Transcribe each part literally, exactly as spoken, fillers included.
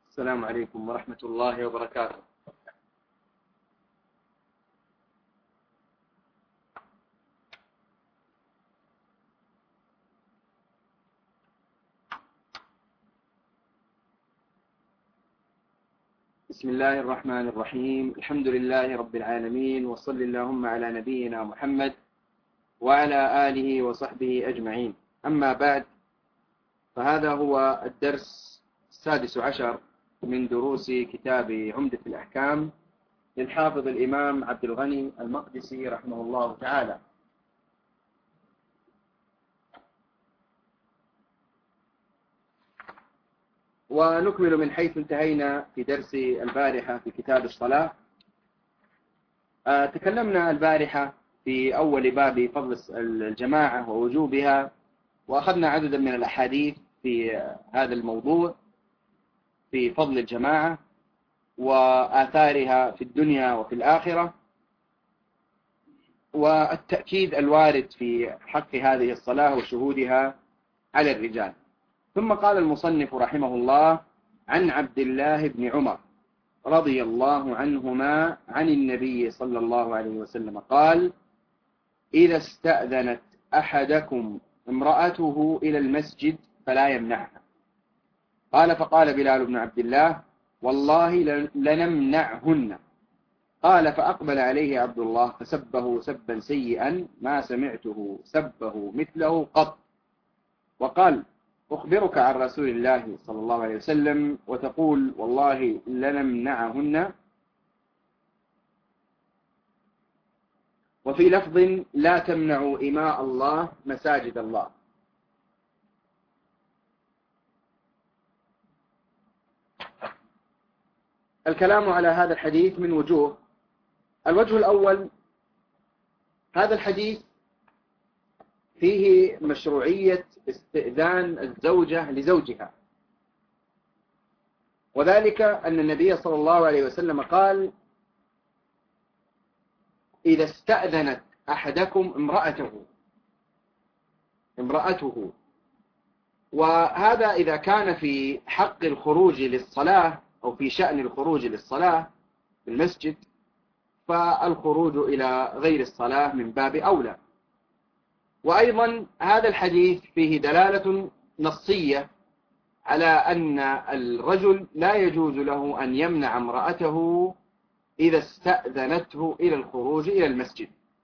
السلام عليكم ورحمة الله وبركاته. بسم الله الرحمن الرحيم. الحمد لله رب العالمين، وصل اللهم على نبينا محمد وعلى آله وصحبه أجمعين. أما بعد، فهذا هو الدرس السادس عشر من دروس كتاب عمدة الأحكام للحافظ الإمام عبد الغني المقدسي رحمه الله تعالى. ونكمل من حيث انتهينا في درس البارحة في كتاب الصلاة. تكلمنا البارحة في أول باب فضل الجماعة ووجوبها، وأخذنا عددا من الأحاديث في هذا الموضوع في فضل الجماعة وآثارها في الدنيا وفي الآخرة، والتأكيد الوارد في حق هذه الصلاة وشهودها على الرجال. ثم قال المصنف رحمه الله: عن عبد الله بن عمر رضي الله عنهما عن النبي صلى الله عليه وسلم قال: إذا استأذنت أحدكم امرأته إلى المسجد فلا يمنعها. قال: فقال بلال بن عبد الله: والله لنمنعهن. قال: فأقبل عليه عبد الله فسبه سبا سيئا ما سمعته سبه مثله قط، وقال: أخبرك عن رسول الله صلى الله عليه وسلم وتقول والله لنمنعهن. وفي لفظ: لا تمنعوا إماء الله مساجد الله. الكلام على هذا الحديث من وجوه. الوجه الأول: هذا الحديث فيه مشروعية استئذان الزوجة لزوجها، وذلك أن النبي صلى الله عليه وسلم قال: إذا استأذنت أحدكم امرأته امرأته وهذا إذا كان في حق الخروج للصلاة أو في شأن الخروج للصلاة في المسجد، فالخروج إلى غير الصلاة من باب أولى. وأيضا هذا الحديث فيه دلالة نصية على أن الرجل لا يجوز له أن يمنع امرأته إذا استأذنته إلى الخروج إلى المسجد.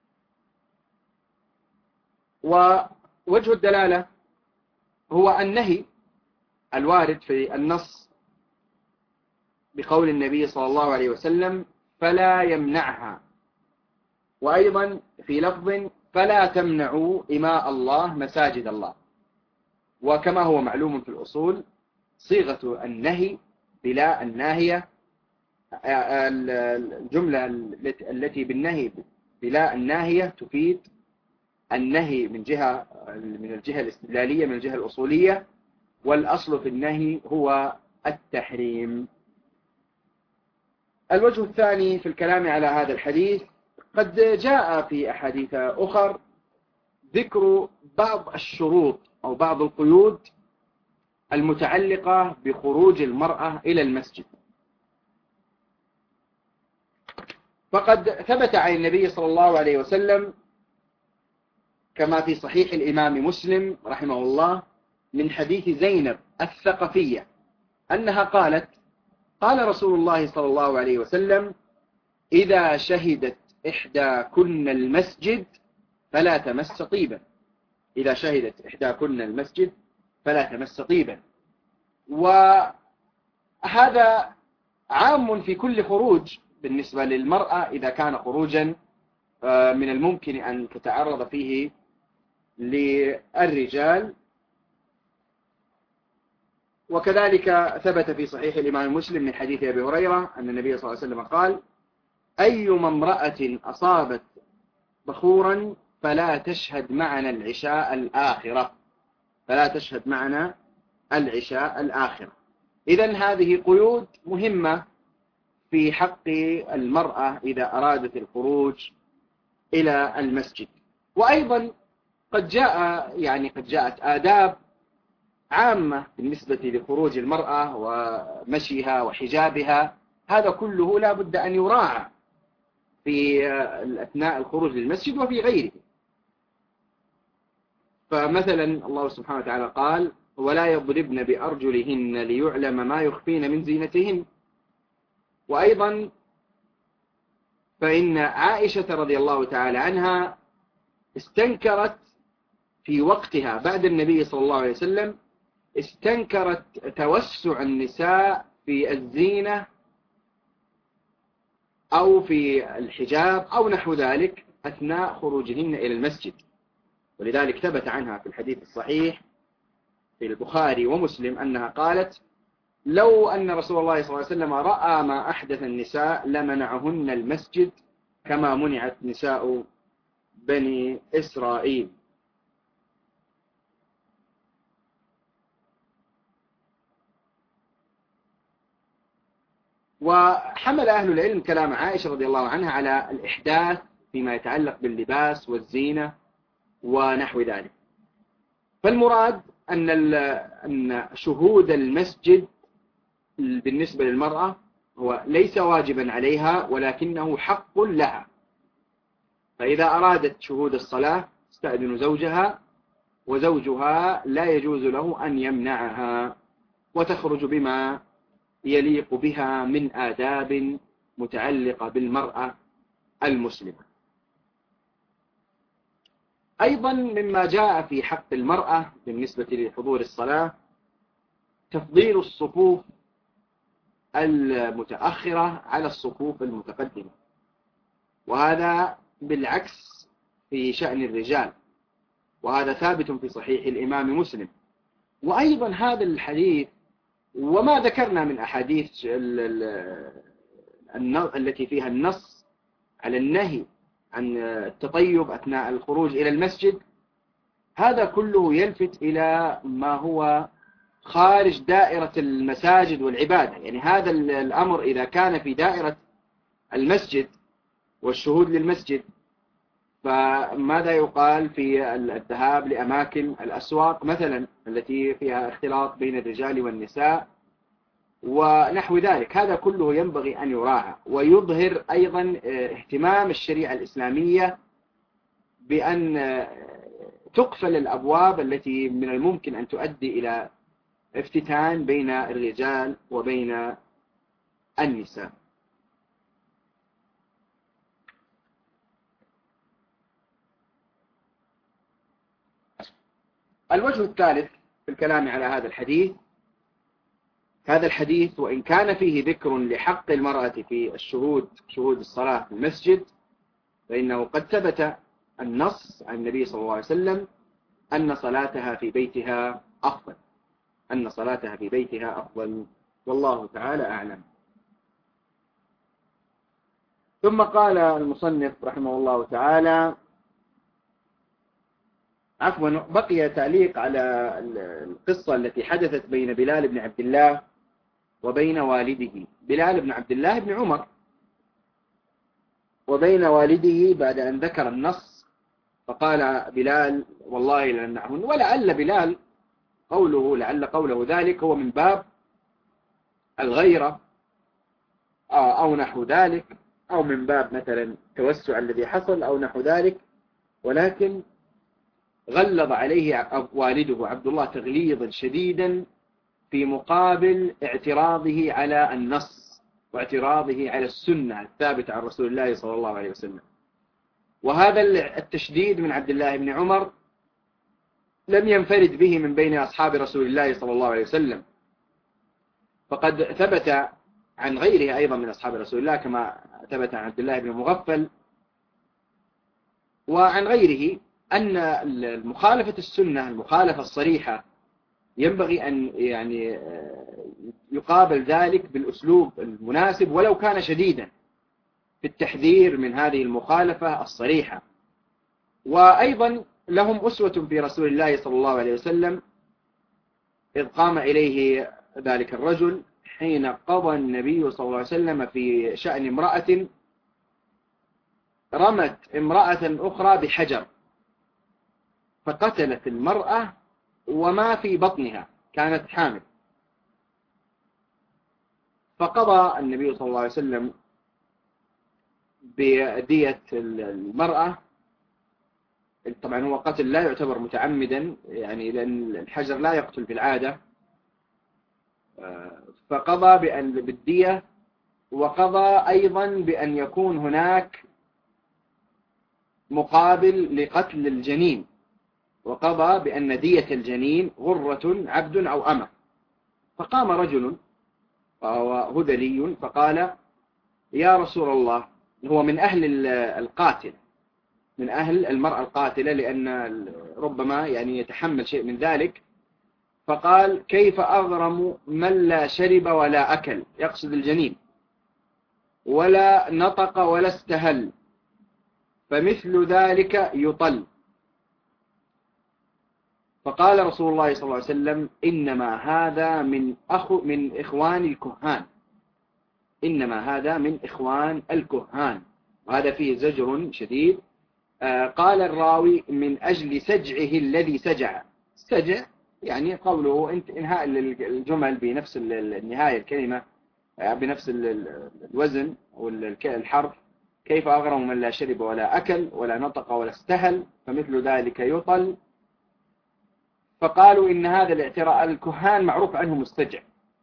ووجه الدلالة هو النهي الوارد في النص بقول النبي صلى الله عليه وسلم: فلا يمنعها. وأيضا في لفظ: فلا تمنعوا إماء الله مساجد الله. وكما هو معلوم في الأصول، صيغة النهي بلا الناهية، الجملة التي بالنهي بلا الناهية تفيد النهي من جهة من الجهة الاستدلالية من الجهة الأصولية، والأصل في النهي هو التحريم. الوجه الثاني في الكلام على هذا الحديث: قد جاء في أحاديث أخر ذكر بعض الشروط أو بعض القيود المتعلقة بخروج المرأة إلى المسجد. فقد ثبت عن النبي صلى الله عليه وسلم كما في صحيح الإمام مسلم رحمه الله من حديث زينب الثقفية أنها قالت: قال رسول الله صلى الله عليه وسلم: إذا شهدت إحداكن المسجد فلا تمس طيبا. إذا شهدت إحداكن المسجد فلا تمس طيبا. وهذا عام في كل خروج بالنسبة للمرأة إذا كان خروجا من الممكن أن تتعرض فيه للرجال. وكذلك ثبت في صحيح الإمام مسلم من حديث أبي هريرة أن النبي صلى الله عليه وسلم قال: أيما امرأة أصابت بخورا فلا تشهد معنا العشاء الآخرة فلا تشهد معنا العشاء الآخرة. إذن هذه قيود مهمة في حق المرأة إذا أرادت الخروج إلى المسجد. وأيضا قد جاء يعني قد جاءت آداب عامة بالنسبة لخروج المرأة ومشيها وحجابها، هذا كله لا بد أن يراعى في أثناء الخروج للمسجد وفي غيره. فمثلا الله سبحانه وتعالى قال: ولا يضربن بأرجلهن ليعلم ما يخفين من زينتهن. وأيضا فإن عائشة رضي الله تعالى عنها استنكرت في وقتها بعد النبي صلى الله عليه وسلم، استنكرت توسع النساء في الزينة أو في الحجاب أو نحو ذلك أثناء خروجهن إلى المسجد. ولذلك ثبت عنها في الحديث الصحيح في البخاري ومسلم أنها قالت: لو أن رسول الله صلى الله عليه وسلم رأى ما أحدث النساء لمنعهن المسجد كما منعت نساء بني إسرائيل. وحمل أهل العلم كلام عائشة رضي الله عنها على الإحداث فيما يتعلق باللباس والزينة ونحو ذلك. فالمراد أن أن شهود المسجد بالنسبة للمرأة هو ليس واجبا عليها، ولكنه حق لها. فإذا أرادت شهود الصلاة تستأذن زوجها، وزوجها لا يجوز له أن يمنعها، وتخرج بما يليق بها من آداب متعلقة بالمرأة المسلمة. أيضا مما جاء في حق المرأة بالنسبة لحضور الصلاة تفضيل الصفوف المتأخرة على الصفوف المتقدمة، وهذا بالعكس في شأن الرجال، وهذا ثابت في صحيح الإمام مسلم. وأيضا هذا الحديث وما ذكرنا من أحاديث التي فيها النص على النهي عن التطيب أثناء الخروج إلى المسجد، هذا كله يلفت إلى ما هو خارج دائرة المساجد والعبادة. يعني هذا الأمر إذا كان في دائرة المسجد والشهود للمسجد، فماذا يقال في الذهاب لأماكن الأسواق مثلا التي فيها اختلاط بين الرجال والنساء ونحو ذلك؟ هذا كله ينبغي أن يراعى، ويظهر أيضا اهتمام الشريعة الإسلامية بأن تقفل الأبواب التي من الممكن أن تؤدي إلى افتتان بين الرجال وبين النساء. الوجه الثالث في الكلام على هذا الحديث، هذا الحديث وإن كان فيه ذكر لحق المرأة في الشهود شهود الصلاة في المسجد، فإنه قد ثبت النص عن النبي صلى الله عليه وسلم أن صلاتها في بيتها أفضل، أن صلاتها في بيتها أفضل، والله تعالى أعلم. ثم قال المصنف رحمه الله تعالى، عفوا بقي تعليق على القصة التي حدثت بين بلال بن عبد الله وبين والده، بلال بن عبد الله بن عمر وبين والده، بعد أن ذكر النص فقال بلال: والله لنمنعهن. ولعل بلال قوله لعل قوله ذلك هو من باب الغيرة أو نحو ذلك، أو من باب مثلا التوسع الذي حصل أو نحو ذلك، ولكن غلظ عليه والده عبد الله تغليظا شديدا في مقابل اعتراضه على النص واعتراضه على السنة الثابتة عن رسول الله صلى الله عليه وسلم. وهذا التشديد من عبد الله بن عمر لم ينفرد به من بين أصحاب رسول الله صلى الله عليه وسلم، فقد ثبت عن غيره أيضا من أصحاب رسول الله، كما ثبت عن عبد الله بن مغفل وعن غيره، أن المخالفة السنة المخالفة الصريحة ينبغي أن يعني يقابل ذلك بالأسلوب المناسب ولو كان شديدا في التحذير من هذه المخالفة الصريحة. وأيضا لهم أسوة في رسول الله صلى الله عليه وسلم إذ قام إليه ذلك الرجل حين قضى النبي صلى الله عليه وسلم في شأن امرأة رمت امرأة أخرى بحجر فقتلت المرأة وما في بطنها، كانت حامل. فقضى النبي صلى الله عليه وسلم بدية المرأة. طبعا هو قتل لا يعتبر متعمدا، يعني لأن الحجر لا يقتل بالعادة، فقضى بأن بالدية، وقضى أيضا بأن يكون هناك مقابل لقتل الجنين، وقضى بأن دية الجنين غرة عبد أو أمة. فقام رجل وهو هذلي فقال: يا رسول الله، هو من أهل القاتل، من أهل المرأة القاتلة، لأن ربما يعني يتحمل شيء من ذلك. فقال: كيف أغرم من لا شرب ولا أكل، يقصد الجنين، ولا نطق ولا استهل، فمثل ذلك يطل. فقال رسول الله صلى الله عليه وسلم: إنما هذا من أخو من إخوان الكهان، إنما هذا من إخوان الكهان. وهذا فيه زجر شديد. آه قال الراوي: من أجل سجعه الذي سجع. سجع يعني قوله انهاء الجمل بنفس النهاية الكلمة، بنفس الوزن أو الحرف. كيف أغرم من لا شرب ولا أكل ولا نطق ولا استهل، فمثل ذلك يطل. فقالوا إن هذا الاعتراء، الكهان معروف عنهم السجع،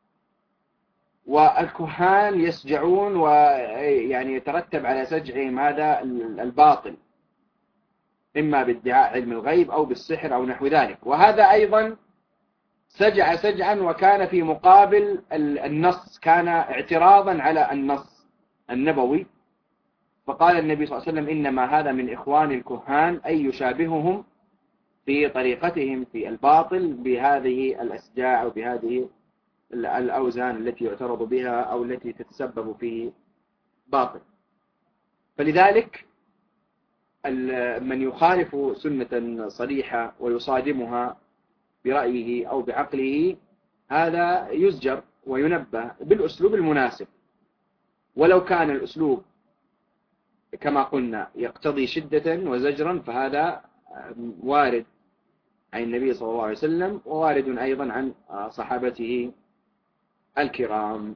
والكهان يسجعون ويعني يترتب على سجعهم هذا الباطل، إما بادعاء علم الغيب أو بالسحر أو نحو ذلك. وهذا أيضا سجع سجعا وكان في مقابل النص، كان اعتراضا على النص النبوي. فقال النبي صلى الله عليه وسلم: إنما هذا من إخوان الكهان، أي يشابههم في طريقتهم في الباطل بهذه الأسجاع أو بهذه الأوزان التي يعترض بها أو التي تتسبب في باطل. فلذلك من يخالف سنة صريحة ويصادمها برأيه أو بعقله، هذا يزجر وينبه بالأسلوب المناسب. ولو كان الأسلوب كما قلنا يقتضي شدة وزجرا، فهذا وارد عن النبي صلى الله عليه وسلم، ووارد أيضا عن صحابته الكرام.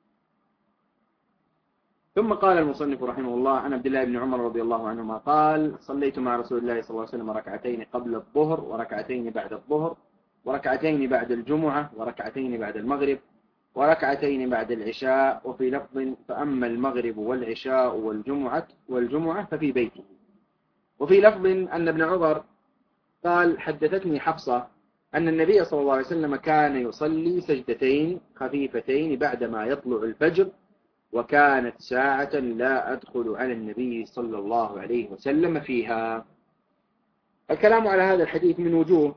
ثم قال المصنف رحمه الله: عن عبد الله بن عمر رضي الله عنهما قال: صليت مع رسول الله صلى الله عليه وسلم ركعتين قبل الظهر، وركعتين بعد الظهر، وركعتين بعد الجمعة، وركعتين بعد المغرب، وركعتين بعد العشاء. وفي لفظ: فأما المغرب والعشاء والجمعة والجمعة ففي بيته. وفي لفظ أن ابن عمر قال: حدثتني حفصة أن النبي صلى الله عليه وسلم كان يصلي سجدتين خفيفتين بعدما يطلع الفجر، وكانت ساعة لا أدخل على النبي صلى الله عليه وسلم فيها. الكلام على هذا الحديث من وجوه.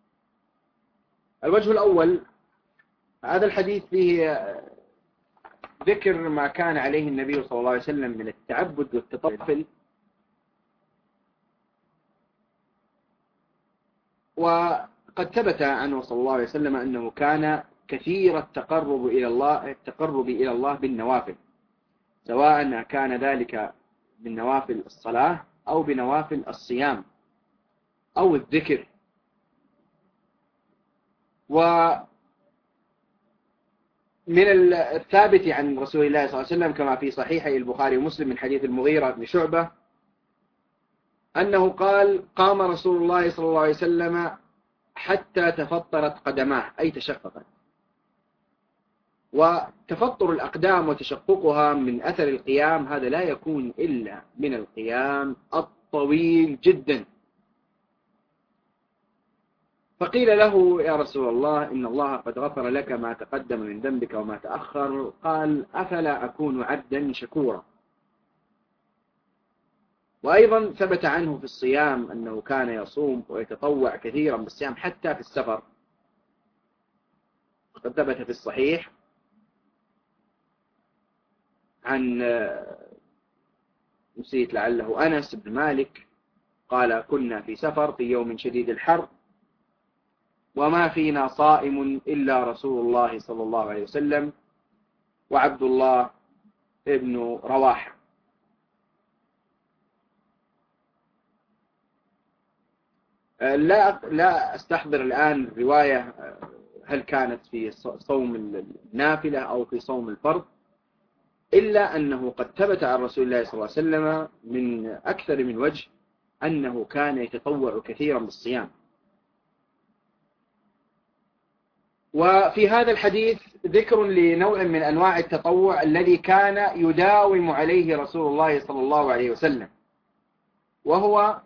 الوجه الأول: هذا الحديث فيه ذكر ما كان عليه النبي صلى الله عليه وسلم من التعبد والتطفل، وقد ثبت عنه صلى الله عليه وسلم أنه كان كثير التقرب إلى الله التقرب إلى الله بالنوافل، سواء كان ذلك بالنوافل الصلاة أو بنوافل الصيام أو الذكر. ومن الثابت عن رسول الله صلى الله عليه وسلم كما في صحيحي البخاري ومسلم من حديث المغيرة بن شعبة أنه قال: قام رسول الله صلى الله عليه وسلم حتى تفطرت قدماه، أي تشققت. وتفطر الأقدام وتشققها من أثر القيام هذا لا يكون إلا من القيام الطويل جدا. فقيل له: يا رسول الله، إن الله قد غفر لك ما تقدم من ذنبك وما تأخر. قال: أفلا أكون عبدا شكورا. وأيضا ثبت عنه في الصيام أنه كان يصوم ويتطوع كثيرا بالصيام حتى في السفر. قد ثبت في الصحيح عن نسيت لعله أنس بن مالك قال: كنا في سفر في يوم شديد الحر، وما فينا صائم إلا رسول الله صلى الله عليه وسلم وعبد الله ابن رواحة. لا لا أستحضر الآن رواية هل كانت في صوم النافلة أو في صوم الفرض، إلا أنه قد ثبت عن رسول الله صلى الله عليه وسلم من أكثر من وجه أنه كان يتطوع كثيرا بالصيام. وفي هذا الحديث ذكر لنوع من أنواع التطوع الذي كان يداوم عليه رسول الله صلى الله عليه وسلم، وهو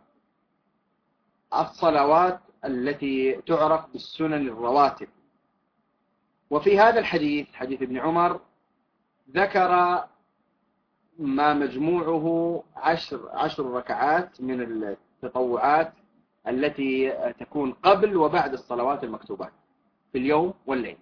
الصلوات التي تعرف بالسنن الرواتب. وفي هذا الحديث حديث ابن عمر ذكر ما مجموعه عشر, عشر ركعات من التطوعات التي تكون قبل وبعد الصلوات المكتوبات في اليوم والليل.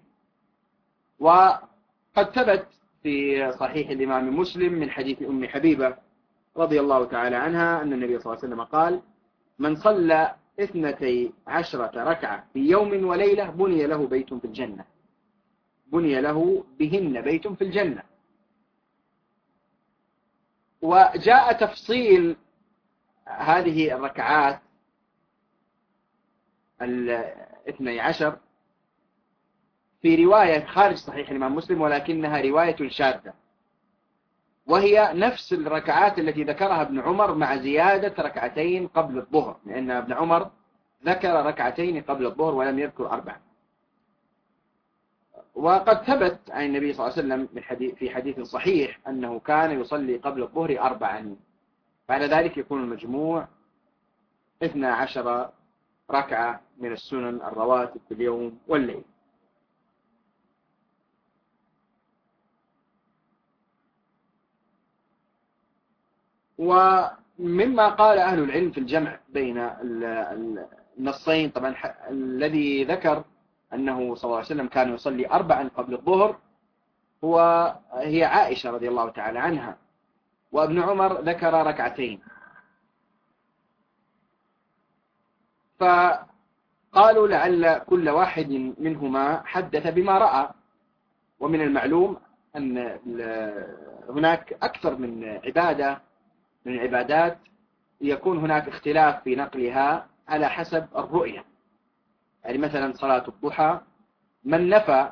وقد ثبت في صحيح الإمام مسلم من حديث أم حبيبة رضي الله تعالى عنها أن النبي صلى الله عليه وسلم قال: من صلى اثنتي عشرة ركعة في يوم وليلة بني له بيت في الجنة، بني له بهن بيت في الجنة. وجاء تفصيل هذه الركعات الاثني عشر في رواية خارج صحيح الإمام مسلم، ولكنها رواية شاذة، وهي نفس الركعات التي ذكرها ابن عمر مع زيادة ركعتين قبل الظهر، لأن ابن عمر ذكر ركعتين قبل الظهر ولم يذكر أربعة. وقد ثبت عن النبي صلى الله عليه وسلم في حديث صحيح أنه كان يصلي قبل الظهر أربعا، بعد ذلك يكون المجموع اثنى عشر ركعة من السنن الرواتب في اليوم والليل. ومما قال أهل العلم في الجمع بين النصين، طبعا الذي ذكر أنه صلى الله عليه وسلم كان يصلي أربعا قبل الظهر هو هي عائشة رضي الله تعالى عنها، وابن عمر ذكر ركعتين. فقالوا لعل كل واحد منهما حدث بما رأى، ومن المعلوم أن هناك أكثر من عبادة من العبادات يكون هناك اختلاف في نقلها على حسب الرؤية. يعني مثلا صلاة الضحى من نفى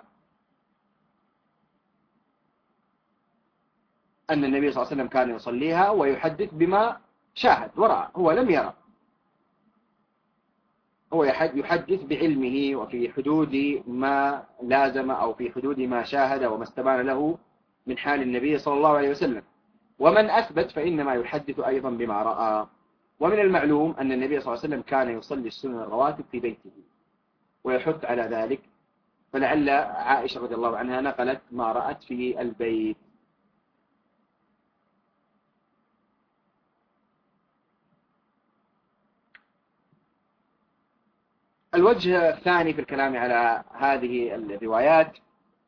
أن النبي صلى الله عليه وسلم كان يصليها ويحدث بما شاهد ورأى، هو لم يرى، هو يحدث بعلمه وفي حدود ما لازم أو في حدود ما شاهد وما استبان له من حال النبي صلى الله عليه وسلم. ومن أثبت فإنما يحدث أيضا بما رأى. ومن المعلوم أن النبي صلى الله عليه وسلم كان يصلي السنن الرواتب في بيته ويحث على ذلك، فلعل عائشة رضي الله عنها نقلت ما رأت في البيت. الوجه الثاني في الكلام على هذه الروايات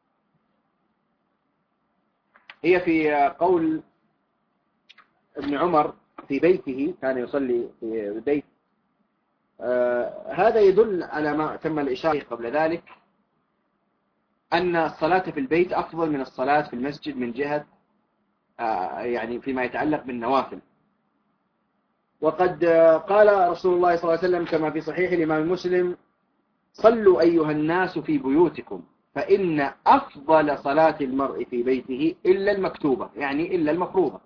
هي في قول ابن عمر في بيته، كان يصلي في البيت. آه هذا يدل على ما تم الإشارة قبل ذلك، أن الصلاة في البيت أفضل من الصلاة في المسجد من جهة آه يعني فيما يتعلق بالنوافل. وقد آه قال رسول الله صلى الله عليه وسلم كما في صحيح الإمام مسلم: صلوا أيها الناس في بيوتكم فإن أفضل صلاة المرء في بيته إلا المكتوبة، يعني إلا المفروضة.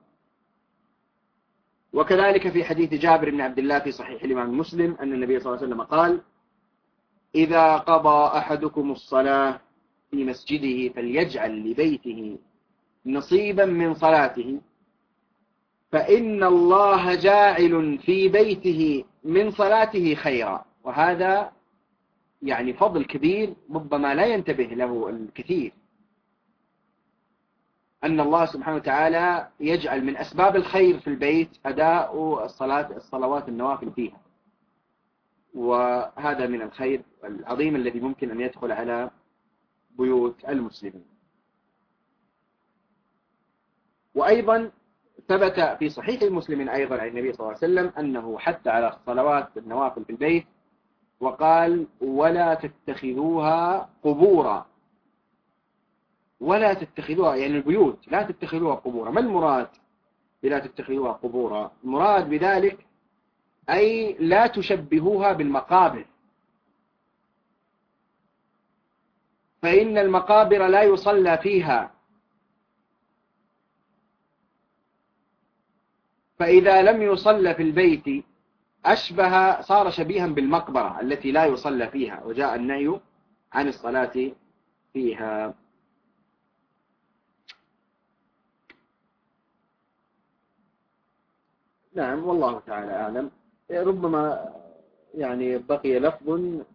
وكذلك في حديث جابر بن عبد الله في صحيح الإمام مسلم أن النبي صلى الله عليه وسلم قال: إذا قضى أحدكم الصلاة في مسجده فليجعل لبيته نصيبا من صلاته، فإن الله جاعل في بيته من صلاته خيرا. وهذا يعني فضل كبير ربما لا ينتبه له الكثير، أن الله سبحانه وتعالى يجعل من أسباب الخير في البيت أداء الصلاة الصلوات النوافل فيها، وهذا من الخير العظيم الذي ممكن أن يدخل على بيوت المسلمين. وأيضا ثبت في صحيح المسلمين أيضا عن النبي صلى الله عليه وسلم أنه حث على الصلوات النوافل في البيت، وقال: ولا تتخذوها قبورا. ولا تتخذوها يعني البيوت لا تتخذوها قبورا. ما المراد بلا تتخذوها قبورا؟ المراد بذلك أي لا تشبهوها بالمقابر، فإن المقابر لا يصلى فيها، فإذا لم يصلى في البيت أشبه صار شبيها بالمقبرة التي لا يصلى فيها، وجاء النهي عن الصلاة فيها. نعم، والله تعالى أعلم. ربما يعني بقي لفظ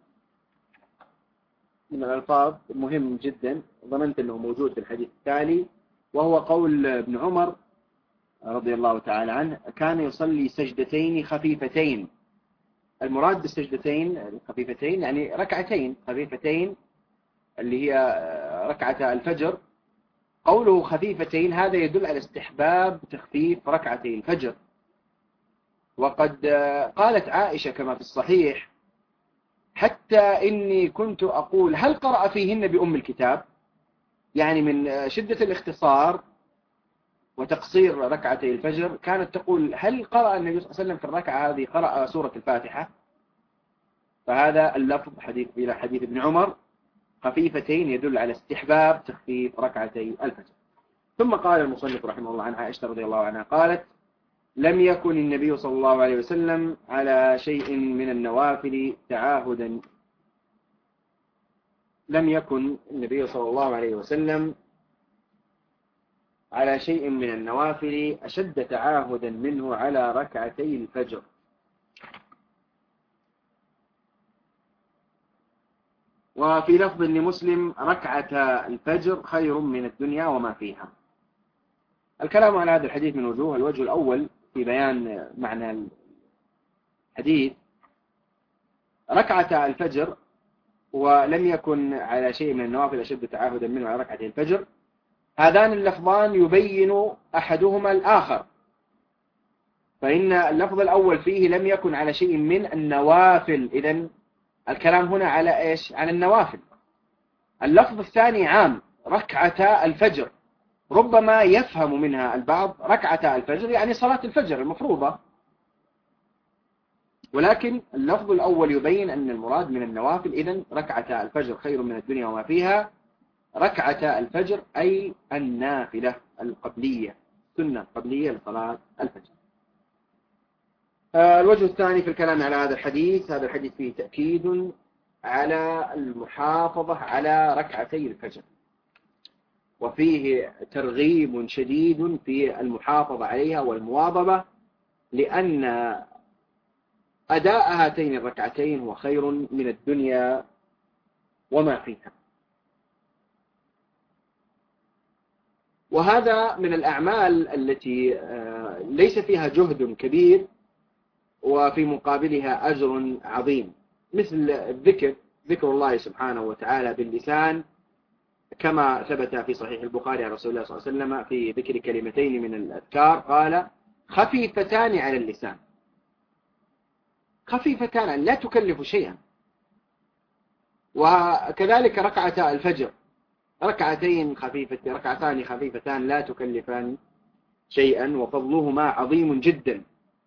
من الألفاظ مهم جدا، ظننت أنه موجود في الحديث التالي، وهو قول ابن عمر رضي الله تعالى عنه: كان يصلي سجدتين خفيفتين. المراد بالسجدتين الخفيفتين يعني ركعتين خفيفتين اللي هي ركعة الفجر. قوله خفيفتين هذا يدل على استحباب تخفيف ركعتي الفجر. وقد قالت عائشة كما في الصحيح: حتى إني كنت أقول هل قرأ فيهن بأم الكتاب، يعني من شدة الاختصار وتقصير ركعتي الفجر كانت تقول هل قرأ النبي صلى الله عليه وسلم في الركعة هذه قرأ سورة الفاتحة. فهذا اللفظ حديث إلى حديث ابن عمر خفيفتين يدل على استحباب تخفيف ركعتي الفجر. ثم قال المصنف رحمه الله عن عائشة رضي الله عنها قالت: لم يكن النبي صلى الله عليه وسلم على شيء من النوافل تعاهدا لم يكن النبي صلى الله عليه وسلم على شيء من النوافل أشد تعاهدا منه على ركعتي الفجر. وفي لفظ لمسلم: ركعة الفجر خير من الدنيا وما فيها. الكلام على هذا الحديث من وجوه. الوجه الأول في بيان معنى الحديث: ركعة الفجر ولم يكن على شيء من النوافل أشد تعاهدا منه على ركعة الفجر، هذان اللفظان يبين أحدهما الآخر. فإن اللفظ الأول فيه لم يكن على شيء من النوافل، إذن الكلام هنا على إيش؟ على النوافل. اللفظ الثاني عام، ركعة الفجر، ربما يفهم منها البعض ركعة الفجر يعني صلاة الفجر المفروضة، ولكن اللفظ الأول يبين أن المراد من النوافل. إذن ركعة الفجر خير من الدنيا وما فيها، ركعة الفجر أي النافلة القبلية، سنة قبلية لصلاة الفجر. الوجه الثاني في الكلام على هذا الحديث: هذا الحديث فيه تأكيد على المحافظة على ركعتي الفجر، وفيه ترغيب شديد في المحافظة عليها والمواظبة، لأن أداء هاتين الركعتين هو خير من الدنيا وما فيها. وهذا من الأعمال التي ليس فيها جهد كبير وفي مقابلها أجر عظيم، مثل الذكر، ذكر الله سبحانه وتعالى باللسان، كما ثبت في صحيح البخاري عن رسول الله صلى الله عليه وسلم في ذكر كلمتين من الأذكار قال: خفيفتان على اللسان. خفيفتان لا تكلف شيئا. وكذلك ركعتا الفجر، ركعتين خفيفة ركعتان خفيفتان لا تكلفان شيئا، وفضلهما عظيم جدا.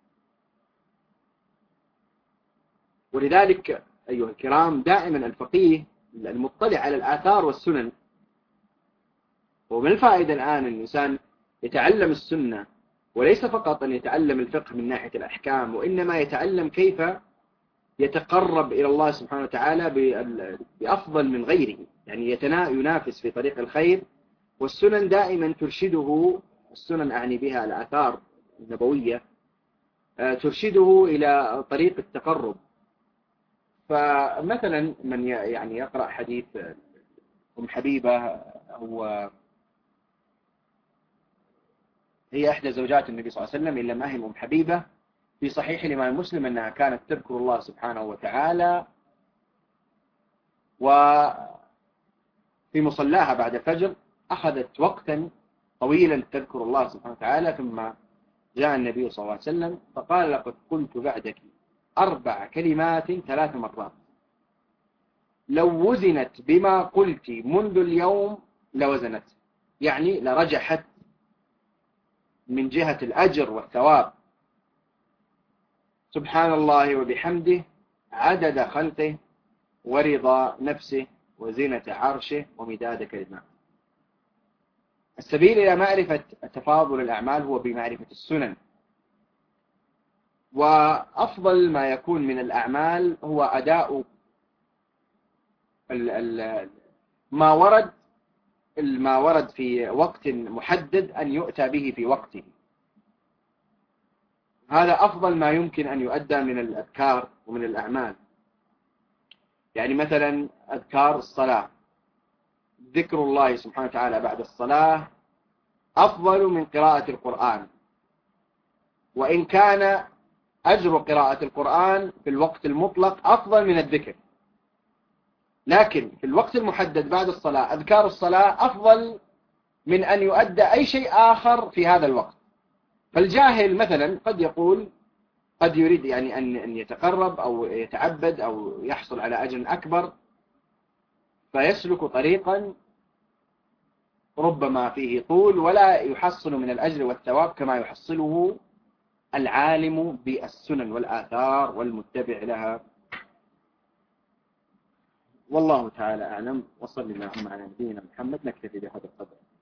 ولذلك أيها الكرام دائما الفقيه المطلع على الآثار والسنن، ومن الفائدة الآن الإنسان يتعلم السنة، وليس فقط أن يتعلم الفقه من ناحية الأحكام، وإنما يتعلم كيف يتقرب إلى الله سبحانه وتعالى بأفضل من غيره، يعني ينافس في طريق الخير. والسنن دائما ترشده، السنن أعني بها الآثار النبوية، ترشده إلى طريق التقرب. فمثلا من يعني يقرأ حديث أم حبيبة، هو هي إحدى زوجات النبي صلى الله عليه وسلم إن لم أهم أم حبيبة، في صحيح الإمام مسلم أنها كانت تذكر الله سبحانه وتعالى وفي مصلاها بعد الفجر، أخذت وقتا طويلا تذكر الله سبحانه وتعالى، ثم جاء النبي صلى الله عليه وسلم فقال: لقد قلت بعدك أربع كلمات ثلاث مرات، لو وزنت بما قلت منذ اليوم لوزنت، يعني لرجحت من جهة الأجر والثواب. سبحان الله وبحمده عدد خلقه ورضا نفسه وزنة عرشه ومداد كلماته. السبيل إلى معرفة تفاضل الأعمال هو بمعرفة السنن، وأفضل ما يكون من الأعمال هو أداء ما ورد ما ورد في وقت محدد أن يؤتى به في وقته. هذا أفضل ما يمكن أن يؤدى من الأذكار ومن الأعمال. يعني مثلا أذكار الصلاة، ذكر الله سبحانه وتعالى بعد الصلاة أفضل من قراءة القرآن، وإن كان أجر قراءة القرآن في الوقت المطلق أفضل من الذكر، لكن في الوقت المحدد بعد الصلاة أذكار الصلاة أفضل من أن يؤدى أي شيء آخر في هذا الوقت. فالجاهل مثلا قد يقول، قد يريد يعني أن يتقرب أو يتعبد أو يحصل على أجر أكبر، فيسلك طريقا ربما فيه طول ولا يحصل من الأجر والثواب كما يحصله العالم بالسنن والآثار والمتبع لها. والله تعالى أعلم، وصلى اللهم على نبينا محمد. نكتفي بهذا القدر.